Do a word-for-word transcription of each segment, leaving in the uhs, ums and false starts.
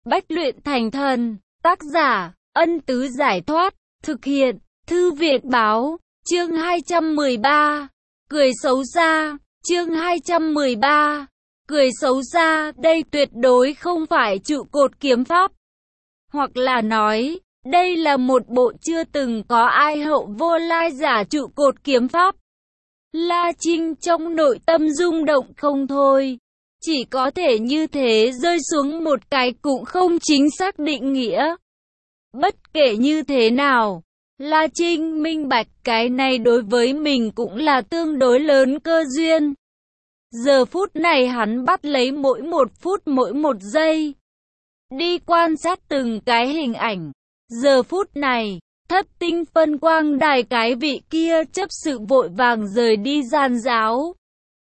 Bách luyện thành thần. Tác giả, Ân Tứ Giải Thoát. Thực hiện, Thư Viện Báo. Chương hai trăm mười ba. Cười xấu xa. Chương hai trăm mười ba. Cười xấu xa. Đây tuyệt đối không phải trụ cột kiếm pháp. Hoặc là nói, đây là một bộ chưa từng có ai hậu vô lai giả trụ cột kiếm pháp. La Trinh trong nội tâm rung động không thôi. Chỉ có thể như thế rơi xuống một cái cũng không chính xác định nghĩa. Bất kể như thế nào, La Trinh minh bạch cái này đối với mình cũng là tương đối lớn cơ duyên. Giờ phút này hắn bắt lấy mỗi một phút mỗi một giây, đi quan sát từng cái hình ảnh. Giờ phút này, Thất Tinh phân quang đài cái vị kia chấp sự vội vàng rời đi gian giáo.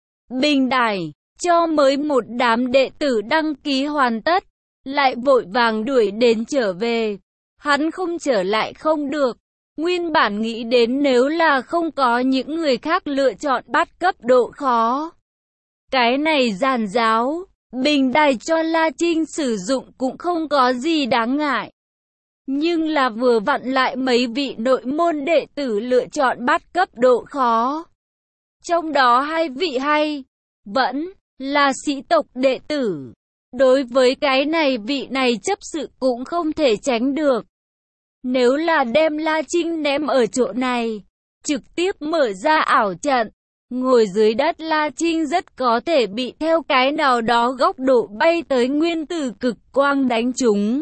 Bình đài, cho mới một đám đệ tử đăng ký hoàn tất, lại vội vàng đuổi đến trở về. Hắn không trở lại không được. Nguyên bản nghĩ đến nếu là không có những người khác lựa chọn bắt cấp độ khó, cái này giàn giáo, bình đài cho La Trinh sử dụng cũng không có gì đáng ngại. Nhưng là vừa vặn lại mấy vị nội môn đệ tử lựa chọn bắt cấp độ khó. Trong đó hai vị hay, vẫn là sĩ tộc đệ tử. Đối với cái này vị này chấp sự cũng không thể tránh được. Nếu là đem La Trinh ném ở chỗ này, trực tiếp mở ra ảo trận, ngồi dưới đất La Trinh rất có thể bị theo cái nào đó góc độ bay tới nguyên tử cực quang đánh trúng,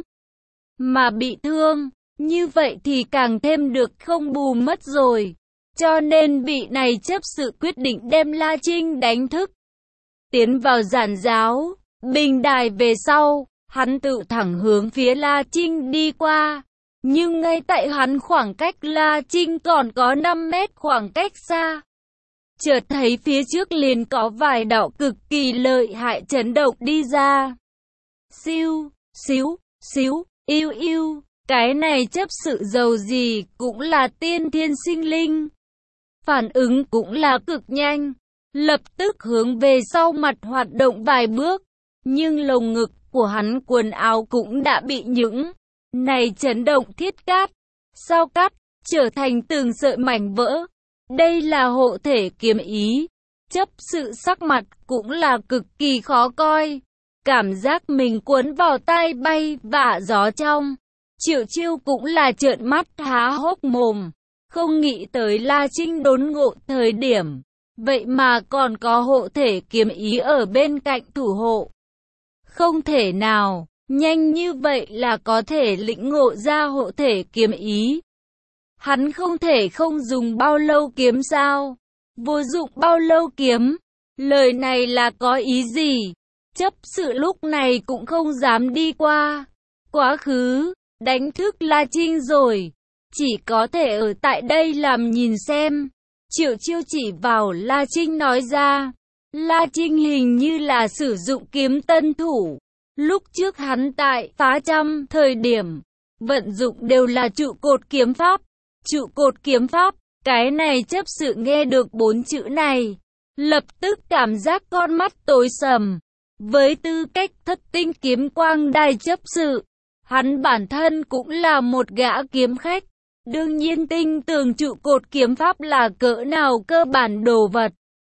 mà bị thương. Như vậy thì càng thêm được không bù mất rồi. Cho nên vị này chấp sự quyết định đem La Trinh đánh thức. Tiến vào giản giáo, bình đài về sau, hắn tự thẳng hướng phía La Trinh đi qua. Nhưng ngay tại hắn khoảng cách La Trinh còn có năm mét khoảng cách xa, chợt thấy phía trước liền có vài đạo cực kỳ lợi hại chấn động đi ra. Siêu, xíu, xíu, yêu yêu, cái này chấp sự giàu gì cũng là tiên thiên sinh linh. Phản ứng cũng là cực nhanh, lập tức hướng về sau mặt hoạt động vài bước. Nhưng lồng ngực của hắn quần áo cũng đã bị những này chấn động thiết cát, sao cắt, trở thành từng sợi mảnh vỡ. Đây là hộ thể kiếm ý. Chấp sự sắc mặt cũng là cực kỳ khó coi. Cảm giác mình cuốn vào tai bay vạ gió trong. Triệu Chiêu cũng là trợn mắt há hốc mồm. Không nghĩ tới La Trinh đốn ngộ thời điểm, vậy mà còn có hộ thể kiếm ý ở bên cạnh thủ hộ. Không thể nào, nhanh như vậy là có thể lĩnh ngộ ra hộ thể kiếm ý. Hắn không thể không dùng bao lâu kiếm sao? Vô dụng bao lâu kiếm? Lời này là có ý gì? Chấp sự lúc này cũng không dám đi qua quá khứ, đánh thức La Trinh rồi. Chỉ có thể ở tại đây làm nhìn xem. Triệu Chiêu chỉ vào La Trinh nói ra. La Trinh hình như là sử dụng kiếm tân thủ. Lúc trước hắn tại phá trăm thời điểm, vận dụng đều là trụ cột kiếm pháp. Trụ cột kiếm pháp, cái này chấp sự nghe được bốn chữ này, lập tức cảm giác con mắt tối sầm. Với tư cách thất tinh kiếm quang đài chấp sự, hắn bản thân cũng là một gã kiếm khách. Đương nhiên tin tưởng trụ cột kiếm pháp là cỡ nào cơ bản đồ vật.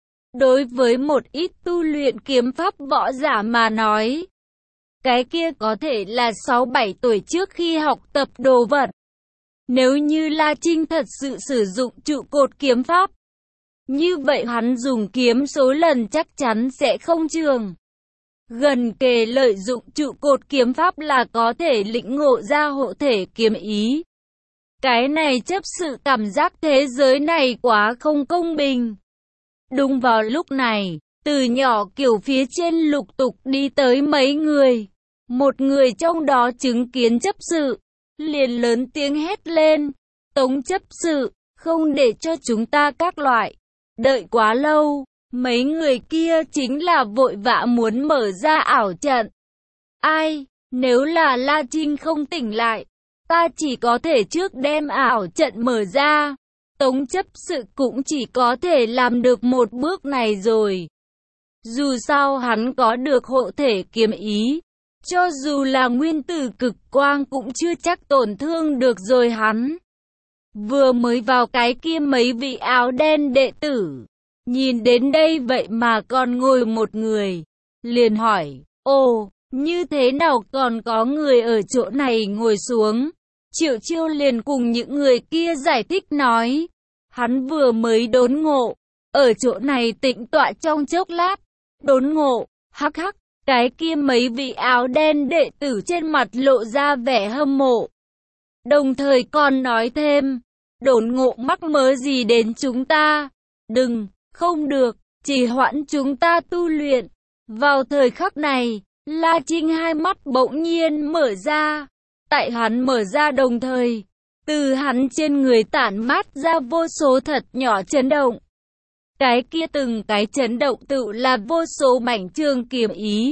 Đối với một ít tu luyện kiếm pháp võ giả mà nói, cái kia có thể là sáu bảy tuổi trước khi học tập đồ vật. Nếu như La Trinh thật sự sử dụng trụ cột kiếm pháp, như vậy hắn dùng kiếm số lần chắc chắn sẽ không trường. Gần kề lợi dụng trụ cột kiếm pháp là có thể lĩnh ngộ ra hộ thể kiếm ý. Cái này chấp sự cảm giác thế giới này quá không công bình. Đúng vào lúc này, từ nhỏ kiểu phía trên lục tục đi tới mấy người. Một người trong đó chứng kiến chấp sự, liền lớn tiếng hét lên. Tống chấp sự, không để cho chúng ta các loại đợi quá lâu. Mấy người kia chính là vội vã muốn mở ra ảo trận. Ai, nếu là La Trinh không tỉnh lại, ta chỉ có thể trước đem ảo trận mở ra. Tống chấp sự cũng chỉ có thể làm được một bước này rồi. Dù sao hắn có được hộ thể kiếm ý, Cho dù là nguyên tử cực quang cũng chưa chắc tổn thương được rồi hắn. Vừa mới vào cái kia mấy vị áo đen đệ tử. Nhìn đến đây vậy mà còn ngồi một người. Liền hỏi, ồ, như thế nào còn có người ở chỗ này ngồi xuống? Triệu Chiêu liền cùng những người kia giải thích nói. Hắn vừa mới đốn ngộ. Ở chỗ này tĩnh tọa trong chốc lát. Đốn ngộ, hắc hắc. Cái kia mấy vị áo đen đệ tử trên mặt lộ ra vẻ hâm mộ. Đồng thời còn nói thêm, đốn ngộ mắc mớ gì đến chúng ta? Đừng, không được, chỉ hoãn chúng ta tu luyện. Vào thời khắc này, La Trinh hai mắt bỗng nhiên mở ra. Tại hắn mở ra đồng thời, từ hắn trên người tản mát ra vô số thật nhỏ chấn động. Cái kia từng cái chấn động tự là vô số mảnh trường kiếm ý.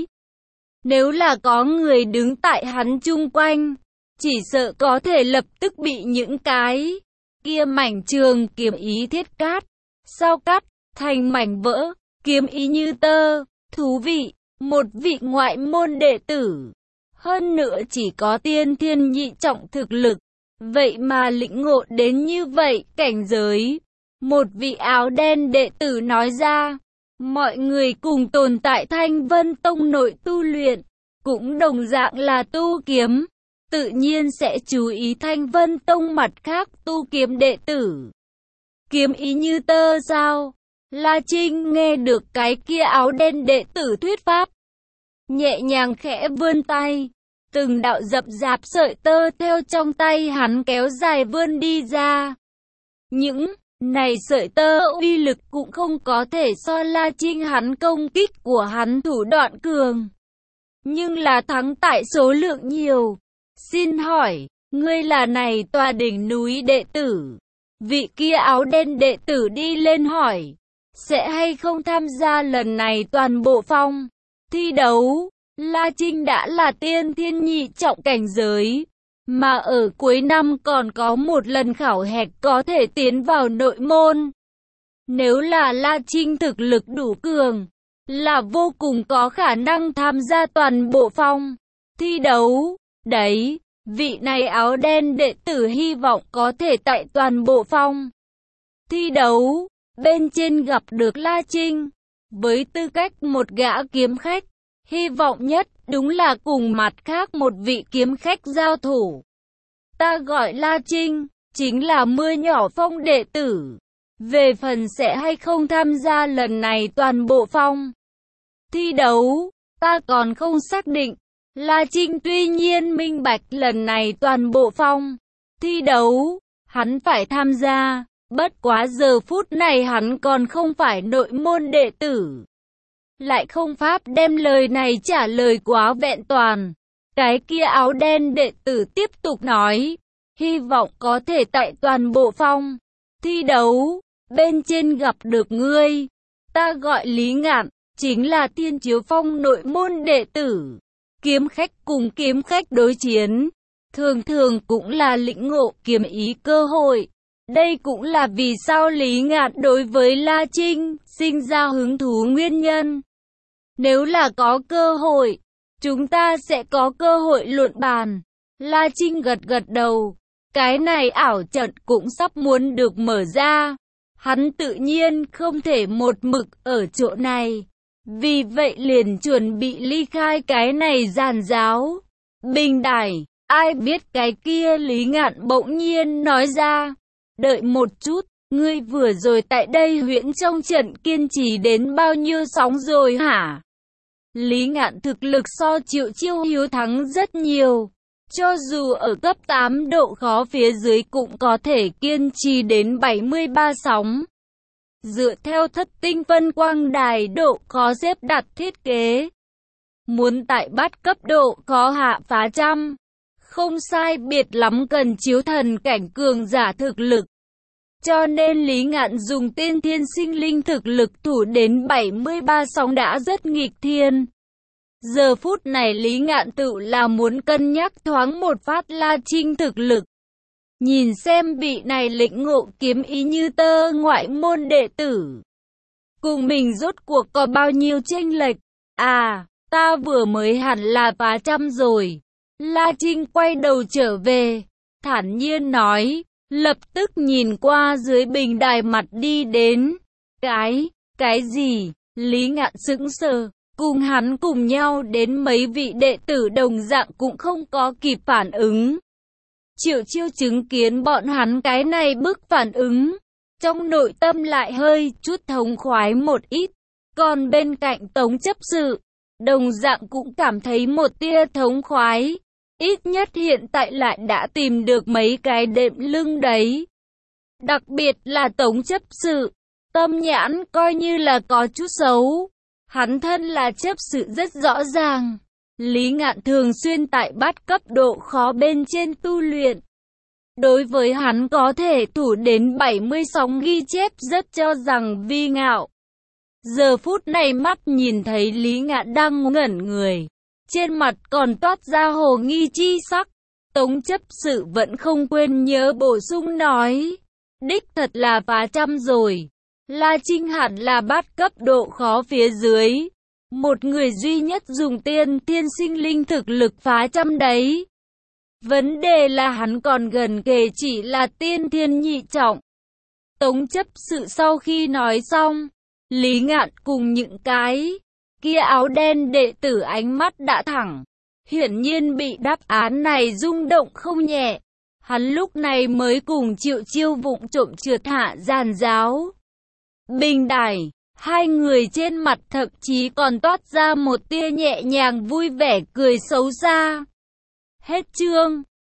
Nếu là có người đứng tại hắn chung quanh, chỉ sợ có thể lập tức bị những cái kia mảnh trường kiếm ý thiết cát, sao cắt, thành mảnh vỡ, kiếm ý như tơ. Thú vị, một vị ngoại môn đệ tử. Hơn nữa chỉ có tiên thiên nhị trọng thực lực. Vậy mà lĩnh ngộ đến như vậy cảnh giới. Một vị áo đen đệ tử nói ra, mọi người cùng tồn tại Thanh Vân Tông nội tu luyện, cũng đồng dạng là tu kiếm, tự nhiên sẽ chú ý Thanh Vân Tông mặt khác tu kiếm đệ tử. Kiếm ý như tơ sao? La Trinh nghe được cái kia áo đen đệ tử thuyết pháp, nhẹ nhàng khẽ vươn tay, từng đạo rậm rạp sợi tơ theo trong tay hắn kéo dài vươn đi ra. Những này sợi tơ uy lực cũng không có thể so La Trinh hắn công kích của hắn thủ đoạn cường, nhưng là thắng tại số lượng nhiều. Xin hỏi, ngươi là này tòa đỉnh núi đệ tử? Vị kia áo đen đệ tử đi lên hỏi, sẽ hay không tham gia lần này toàn bộ phong thi đấu? La Trinh đã là tiên thiên nhị trọng cảnh giới, mà ở cuối năm còn có một lần khảo hạch có thể tiến vào nội môn. Nếu là La Trinh thực lực đủ cường, là vô cùng có khả năng tham gia toàn bộ phong thi đấu. Đấy, vị này áo đen đệ tử hy vọng có thể tại toàn bộ phong thi đấu bên trên gặp được La Trinh. Với tư cách một gã kiếm khách, hy vọng nhất đúng là cùng mặt khác một vị kiếm khách giao thủ. Ta gọi La Trinh, chính là mưa nhỏ phong đệ tử. Về phần sẽ hay không tham gia lần này toàn bộ phong thi đấu, ta còn không xác định. La Trinh tuy nhiên minh bạch lần này toàn bộ phong thi đấu, hắn phải tham gia. Bất quá giờ phút này hắn còn không phải nội môn đệ tử. Lại không pháp đem lời này trả lời quá vẹn toàn. Cái kia áo đen đệ tử tiếp tục nói, hy vọng có thể tại toàn bộ phong thi đấu bên trên gặp được ngươi. Ta gọi Lý Ngạn, chính là Thiên Chiếu Phong nội môn đệ tử. Kiếm khách cùng kiếm khách đối chiến, thường thường cũng là lĩnh ngộ kiếm ý cơ hội. Đây cũng là vì sao Lý Ngạn đối với La Trinh sinh ra hứng thú nguyên nhân. Nếu là có cơ hội, chúng ta sẽ có cơ hội luận bàn. La Trinh gật gật đầu. Cái này ảo trận cũng sắp muốn được mở ra. Hắn tự nhiên không thể một mực ở chỗ này. Vì vậy liền chuẩn bị ly khai cái này giàn giáo bình đài. Ai biết cái kia Lý Ngạn bỗng nhiên nói ra, đợi một chút, ngươi vừa rồi tại đây huyễn trong trận kiên trì đến bao nhiêu sóng rồi hả? Lý Ngạn thực lực so Triệu Chiêu hiếu thắng rất nhiều. Cho dù ở cấp tám độ khó phía dưới cũng có thể kiên trì đến bảy mươi ba sóng. Dựa theo thất tinh phân quang đài độ khó xếp đặt thiết kế, muốn tại bát cấp độ khó hạ phá trăm, không sai biệt lắm cần chiếu thần cảnh cường giả thực lực. Cho nên Lý Ngạn dùng tiên thiên sinh linh thực lực thủ đến bảy mươi ba sóng đã rất nghịch thiên. Giờ phút này Lý Ngạn tự là muốn cân nhắc thoáng một phát La Trinh thực lực. Nhìn xem vị này lĩnh ngộ kiếm ý như tơ ngoại môn đệ tử cùng mình rốt cuộc có bao nhiêu chênh lệch. À, Ta vừa mới hẳn là phá trăm rồi. La Trinh quay đầu trở về, thản nhiên nói, lập tức nhìn qua dưới bình đài mặt đi đến. Cái, cái gì? Lý Ngạn sững sờ, cùng hắn cùng nhau đến mấy vị đệ tử đồng dạng cũng không có kịp phản ứng. Triệu Chiêu chứng kiến bọn hắn cái này bức phản ứng, trong nội tâm lại hơi chút thống khoái một ít, còn bên cạnh Tống chấp sự, đồng dạng cũng cảm thấy một tia thống khoái, ít nhất hiện tại lại đã tìm được mấy cái đệm lưng đấy. Đặc biệt là Tống chấp sự, tâm nhãn coi như là có chút xấu, hắn thân là chấp sự rất rõ ràng. Lý Ngạn thường xuyên tại bát cấp độ khó bên trên tu luyện. Đối với hắn có thể thủ đến bảy mươi sóng ghi chép rất cho rằng vi ngạo. Giờ phút này mắt nhìn thấy Lý Ngạn đang ngẩn người, trên mặt còn toát ra hồ nghi chi sắc. Tống chấp sự vẫn không quên nhớ bổ sung nói, đích thật là phá trăm rồi. La Trinh hẳn là bát cấp độ khó phía dưới, một người duy nhất dùng tiên thiên sinh linh thực lực phá trăm đấy. Vấn đề là hắn còn gần kề chỉ là tiên thiên nhị trọng. Tống chấp sự sau khi nói xong, Lý Ngạn cùng những cái kia áo đen đệ tử ánh mắt đã thẳng, hiển nhiên bị đáp án này rung động không nhẹ. Hắn lúc này mới cùng Triệu Chiêu vụng trộm trượt hạ giàn giáo. Bình đài, hai người trên mặt thậm chí còn toát ra một tia nhẹ nhàng vui vẻ cười xấu xa. Hết chương.